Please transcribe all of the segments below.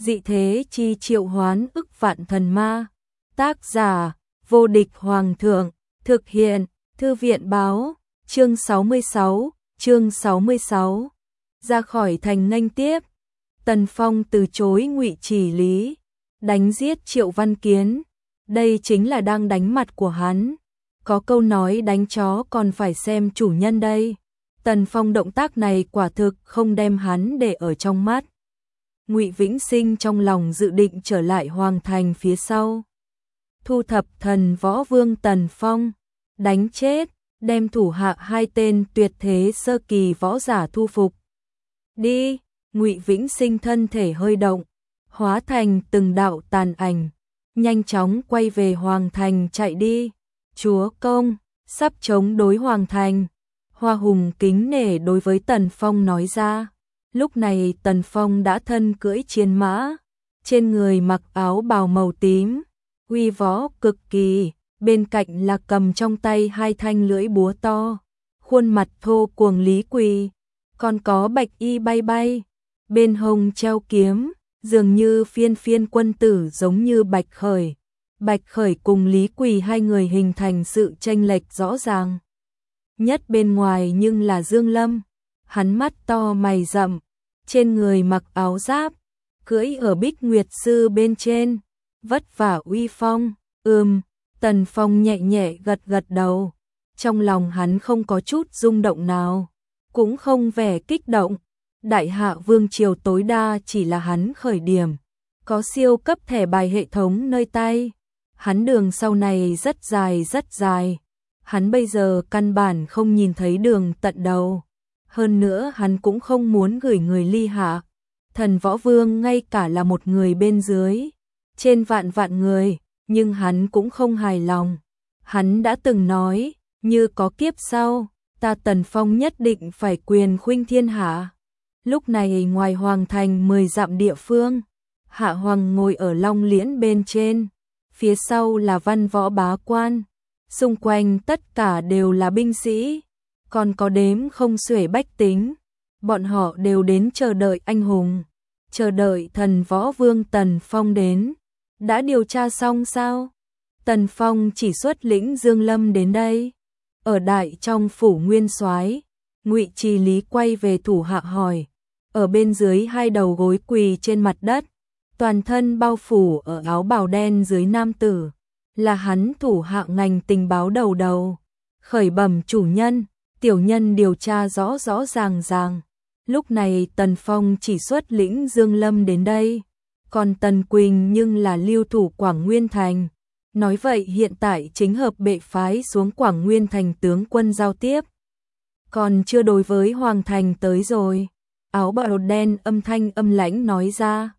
Dị thế chi triệu hoán ức vạn thần ma. Tác giả: Vô địch hoàng thượng. Thực hiện: Thư viện báo. Chương 66. Ra khỏi thành nghênh tiếp. Tần Phong từ chối Ngụy Trì Lý, đánh giết Triệu Văn Kiến. Đây chính là đang đánh mặt của hắn. Có câu nói đánh chó còn phải xem chủ nhân đây. Tần Phong động tác này quả thực không đem hắn để ở trong mắt. Ngụy Vĩnh Sinh trong lòng dự định trở lại hoàng thành phía sau, thu thập thần võ vương Tần Phong, đánh chết, đem thủ hạ hai tên tuyệt thế sơ kỳ võ giả thu phục. Đi! Ngụy Vĩnh Sinh thân thể hơi động, hóa thành từng đạo tàn ảnh, nhanh chóng quay về hoàng thành chạy đi. Chúa công, sắp chống đối hoàng thành. Hoa Hùng kính nể đối với Tần Phong nói ra. Lúc này Tần Phong đã thân cưỡi chiến mã, trên người mặc áo bào màu tím, uy võ cực kỳ, bên cạnh là cầm trong tay hai thanh lưỡi búa to, khuôn mặt thô cuồng Lý Quỳ, còn có Bạch Y bay bay, bên hông treo kiếm, dường như phiên phiên quân tử giống như Bạch Khởi. Bạch Khởi cùng Lý Quỳ hai người hình thành sự chênh lệch rõ ràng. Nhất bên ngoài nhưng là Dương Lâm, hắn mắt to mày rậm, trên người mặc áo giáp, cưỡi ở Bích Nguyệt Sư bên trên, vất vả uy phong. Tần Phong nhẹ nhẹ gật gật đầu, trong lòng hắn không có chút rung động nào, cũng không vẻ kích động. Đại Hạ Vương triều tối đa chỉ là hắn khởi điểm, có siêu cấp thẻ bài hệ thống nơi tay, hắn đường sau này rất dài, hắn bây giờ căn bản không nhìn thấy đường tận đầu. Hơn nữa hắn cũng không muốn gửi người ly hạ. Thần Võ Vương ngay cả là một người bên dưới, trên vạn vạn người, nhưng hắn cũng không hài lòng. Hắn đã từng nói, như có kiếp sau, ta Tần Phong nhất định phải quyền khuynh thiên hạ. Lúc này ngoài hoàng thành 10 dặm địa phương, Hạ Hoàng ngồi ở Long Liễn bên trên, phía sau là văn võ bá quan, xung quanh tất cả đều là binh sĩ, còn có đếm không xuể bách tính. Bọn họ đều đến chờ đợi anh hùng, chờ đợi thần võ vương Tần Phong đến. Đã điều tra xong sao? Tần Phong chỉ xuất lĩnh Dương Lâm đến đây. Ở đại trong phủ nguyên soái, Ngụy Trì Lý quay về thủ hạ hỏi. Ở bên dưới hai đầu gối quỳ trên mặt đất, toàn thân bao phủ ở áo bào đen dưới nam tử, là hắn thủ hạ ngành tình báo đầu. Khởi bẩm chủ nhân, tiểu nhân điều tra rõ ràng. Lúc này Tần Phong chỉ xuất lĩnh Dương Lâm đến đây, còn Tần Quỳnh nhưng là lưu thủ Quảng Nguyên Thành. Nói vậy hiện tại chính hợp bệ phái xuống Quảng Nguyên Thành tướng quân giao tiếp. Còn chưa đối với Hoàng Thành tới rồi. Áo bào đen âm thanh âm lãnh nói ra.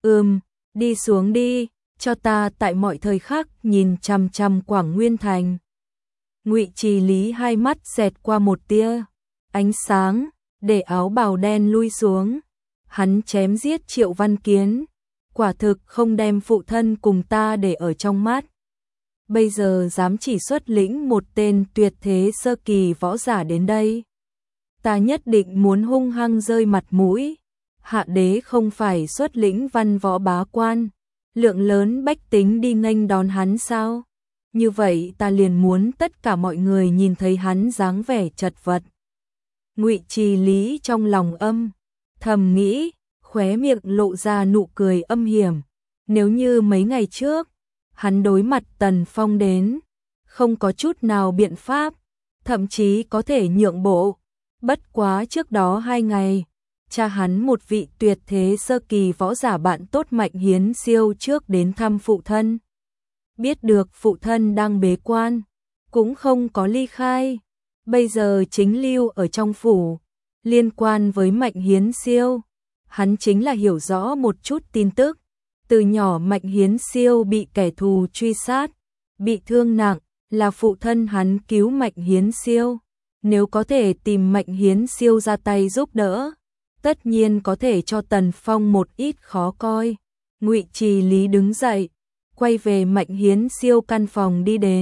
Đi xuống đi, cho ta tại mọi thời khắc nhìn chằm chằm Quảng Nguyên Thành. Ngụy Trì Lý hai mắt xẹt qua một tia ánh sáng, để áo bào đen lui xuống. Hắn chém giết Triệu Văn Kiến, quả thực không đem phụ thân cùng ta để ở trong mắt. Bây giờ dám chỉ xuất lĩnh một tên tuyệt thế sơ kỳ võ giả đến đây, ta nhất định muốn hung hăng rơi mặt mũi. Hạ đế không phải xuất lĩnh văn võ bá quan, lượng lớn bách tính đi nghênh đón hắn sao? Như vậy ta liền muốn tất cả mọi người nhìn thấy hắn dáng vẻ chật vật. Ngụy Trì Lý trong lòng thầm nghĩ, khóe miệng lộ ra nụ cười âm hiểm. Nếu như mấy ngày trước, hắn đối mặt Tần Phong đến, không có chút nào biện pháp, thậm chí có thể nhượng bộ. Bất quá trước đó 2 ngày, cha hắn một vị tuyệt thế sơ kỳ võ giả bạn tốt Mạnh Hiến Siêu trước đến thăm phụ thân. Biết được phụ thân đang bế quan, cũng không có ly khai, bây giờ chính lưu ở trong phủ. Liên quan với Mạnh Hiến Siêu, hắn chính là hiểu rõ một chút tin tức. Từ nhỏ Mạnh Hiến Siêu bị kẻ thù truy sát, bị thương nặng, là phụ thân hắn cứu Mạnh Hiến Siêu. Nếu có thể tìm Mạnh Hiến Siêu ra tay giúp đỡ, tất nhiên có thể cho Tần Phong một ít khó coi. Ngụy Trì Lý đứng dậy, quay về Mạnh Hiến Siêu căn phòng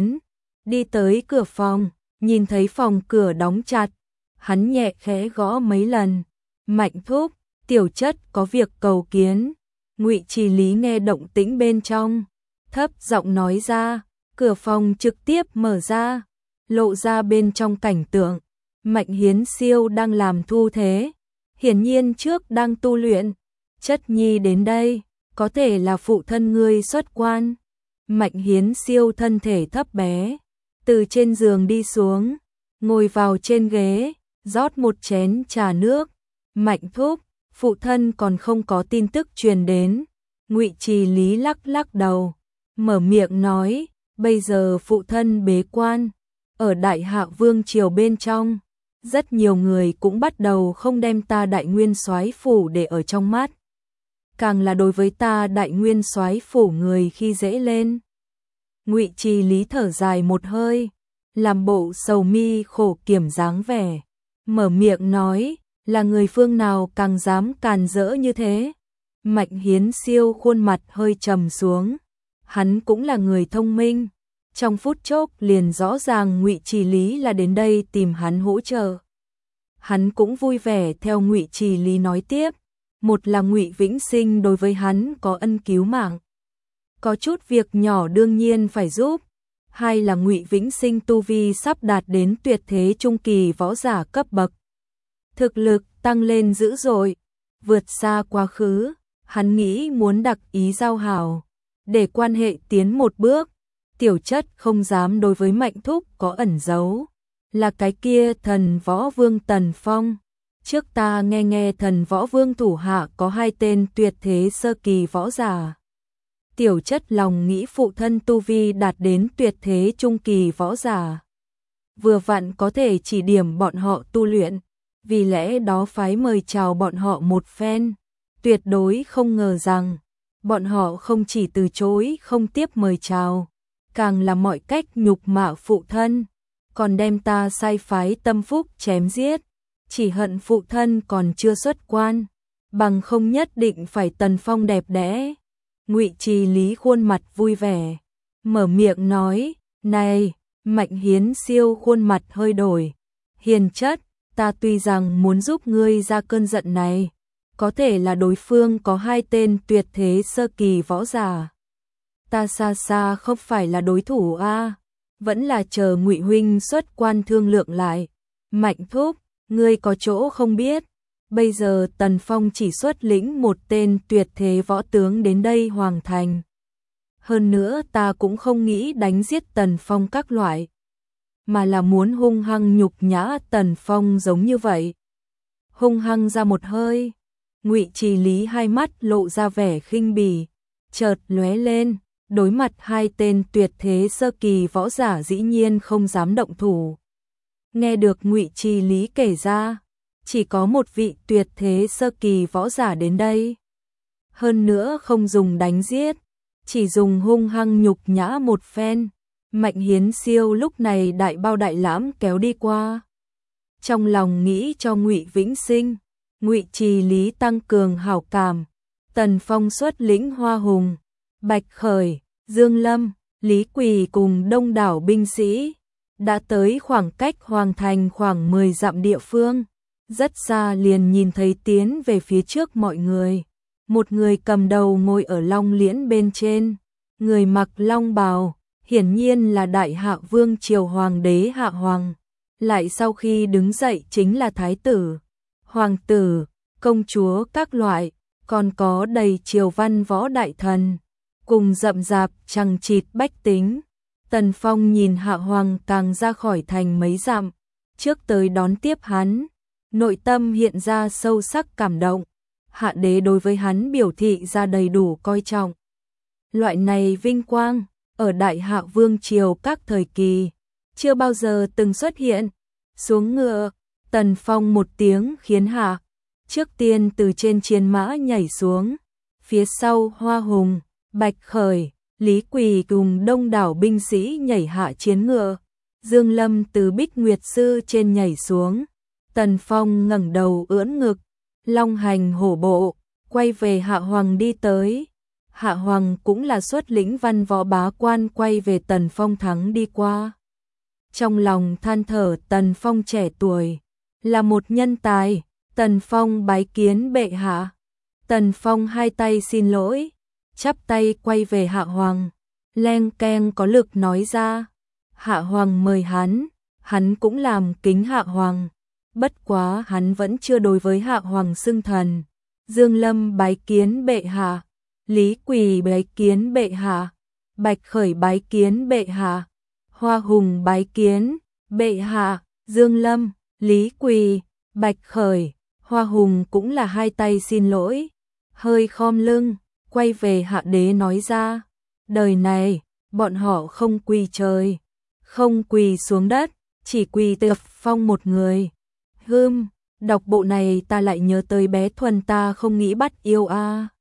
đi tới cửa phòng, nhìn thấy phòng cửa đóng chặt, hắn nhẹ khẽ gõ mấy lần. Mạnh thúc, tiểu chất có việc cầu kiến. Ngụy Trì Lý nghe động tĩnh bên trong, thấp giọng nói ra, cửa phòng trực tiếp mở ra, lộ ra bên trong cảnh tượng. Mạnh Hiến Siêu đang làm thu thế, hiển nhiên trước đang tu luyện. Chất nhi đến đây, có thể là phụ thân ngươi xuất quan. Mạnh Hiến Siêu thân thể thấp bé, từ trên giường đi xuống, ngồi vào trên ghế, rót một chén trà nước. Mạnh thúc, phụ thân còn không có tin tức truyền đến. Ngụy Trì Lý lắc lắc đầu, mở miệng nói, bây giờ phụ thân bế quan, ở Đại Hạ Vương triều bên trong, rất nhiều người cũng bắt đầu không đem ta Đại Nguyên Soái phủ để ở trong mắt. Càng là đối với ta Đại Nguyên Soái phủ người khi dễ lên. Ngụy Trì Lý thở dài một hơi, làm bộ sầu mi khổ kiểm dáng vẻ, mở miệng nói, là người phương nào càng dám càn rỡ như thế. Mạnh Hiến Siêu khuôn mặt hơi trầm xuống, hắn cũng là người thông minh, trong phút chốc liền rõ ràng Ngụy Trì Lý là đến đây tìm hắn hỗ trợ. Hắn cũng vui vẻ theo Ngụy Trì Lý nói tiếp, một là Ngụy Vĩnh Sinh đối với hắn có ân cứu mạng, có chút việc nhỏ đương nhiên phải giúp. Hai là Ngụy Vĩnh Sinh tu vi sắp đạt đến tuyệt thế trung kỳ võ giả cấp bậc, thực lực tăng lên dữ dội, vượt xa quá khứ. Hắn nghĩ muốn đặc ý giao hảo, để quan hệ tiến một bước. Tiểu Chất không dám đối với Mạnh thúc có ẩn giấu, là cái kia Thần Võ Vương Tần Phong. Trước ta nghe Thần Võ Vương thủ hạ có 2 tên tuyệt thế sơ kỳ võ giả. Tiểu Chất lòng nghĩ phụ thân tu vi đạt đến tuyệt thế trung kỳ võ giả, vừa vặn có thể chỉ điểm bọn họ tu luyện, vì lẽ đó phái mời chào bọn họ một phen. Tuyệt đối không ngờ rằng, bọn họ không chỉ từ chối không tiếp mời chào, càng là mọi cách nhục mạ phụ thân, còn đem ta sai phái Tâm Phúc chém giết, chỉ hận phụ thân còn chưa xuất quan, bằng không nhất định phải Tần Phong đẹp đẽ. Ngụy Trì Lý khuôn mặt vui vẻ, mở miệng nói, này, Mạnh Hiến Siêu khuôn mặt hơi đổi, hiền chất, ta tuy rằng muốn giúp ngươi ra cơn giận này, có thể là đối phương có 2 tên tuyệt thế sơ kỳ võ giả, ta xa xa không phải là đối thủ a, vẫn là chờ Ngụy huynh xuất quan thương lượng lại. Mạnh thúc, ngươi có chỗ không biết, bây giờ Tần Phong chỉ xuất lĩnh một tên tuyệt thế võ tướng đến đây hoàng thành. Hơn nữa ta cũng không nghĩ đánh giết Tần Phong các loại, mà là muốn hung hăng nhục nhã Tần Phong giống như vậy. Hung hăng ra một hơi, Ngụy Trì Lý hai mắt lộ ra vẻ khinh bỉ, chợt lóe lên, đối mặt 2 tên tuyệt thế sơ kỳ võ giả dĩ nhiên không dám động thủ. Nghe được Ngụy Trì Lý kể ra, chỉ có một vị tuyệt thế sơ kỳ võ giả đến đây. Hơn nữa không dùng đánh giết, chỉ dùng hung hăng nhục nhã một phen. Mạnh Hiến Siêu lúc này đại bao đại lãm kéo đi qua. Trong lòng nghĩ cho Ngụy Vĩnh Sinh, Ngụy Trì Lý tăng cường hảo cảm, Tần Phong xuất lĩnh Hoa Hùng, Bạch Khởi, Dương Lâm, Lý Quỳ cùng đông đảo binh sĩ, đã tới khoảng cách hoàng thành khoảng 10 dặm địa phương, rất xa liền nhìn thấy tiến về phía trước mọi người. Một người cầm đầu ngồi ở long liễn bên trên, người mặc long bào, hiển nhiên là Đại Hạ Vương triều hoàng đế Hạ Hoàng, lại sau khi đứng dậy chính là thái tử, hoàng tử, công chúa các loại, còn có đầy triều văn võ đại thần, cùng rậm rạp chằng chịt bách tính. Tần Phong nhìn Hạ Hoàng càng ra khỏi thành mấy dặm, trước tới đón tiếp hắn, nội tâm hiện ra sâu sắc cảm động. Hạ đế đối với hắn biểu thị ra đầy đủ coi trọng. Loại này vinh quang, ở Đại Hạ Vương triều các thời kỳ, chưa bao giờ từng xuất hiện. Xuống ngựa, Tần Phong một tiếng khiến Hạ trước tiên từ trên chiến mã nhảy xuống, phía sau Hoa Hùng, Bạch Khởi, Lý Quỳ cùng đông đảo binh sĩ nhảy hạ chiến ngựa, Dương Lâm từ Bích Nguyệt Sư trên nhảy xuống. Tần Phong ngẩng đầu ưỡn ngực, long hành hổ bộ, quay về Hạ Hoàng đi tới. Hạ Hoàng cũng là xuất lĩnh văn võ bá quan quay về Tần Phong thắng đi qua. Trong lòng than thở Tần Phong trẻ tuổi, là một nhân tài. Tần Phong bái kiến bệ hạ. Tần Phong hai tay xin lỗi, chắp tay quay về Hạ Hoàng, leng keng có lực nói ra. Hạ Hoàng mời hắn cũng làm kính Hạ Hoàng, bất quá hắn vẫn chưa đối với Hạ Hoàng xưng thần. Dương Lâm bái kiến bệ hạ, Lý Quỳ bái kiến bệ hạ, Bạch Khởi bái kiến bệ hạ, Hoa Hùng bái kiến bệ hạ. Dương Lâm, Lý Quỳ, Bạch Khởi, Hoa Hùng cũng là hai tay xin lỗi, hơi khom lưng, quay về Hạ đế nói ra. Đời này, bọn họ không quỳ trời, không quỳ xuống đất, chỉ quỳ Tần Phong một người. Đọc bộ này ta lại nhớ tới bé Thuần ta không nghĩ bắt yêu a.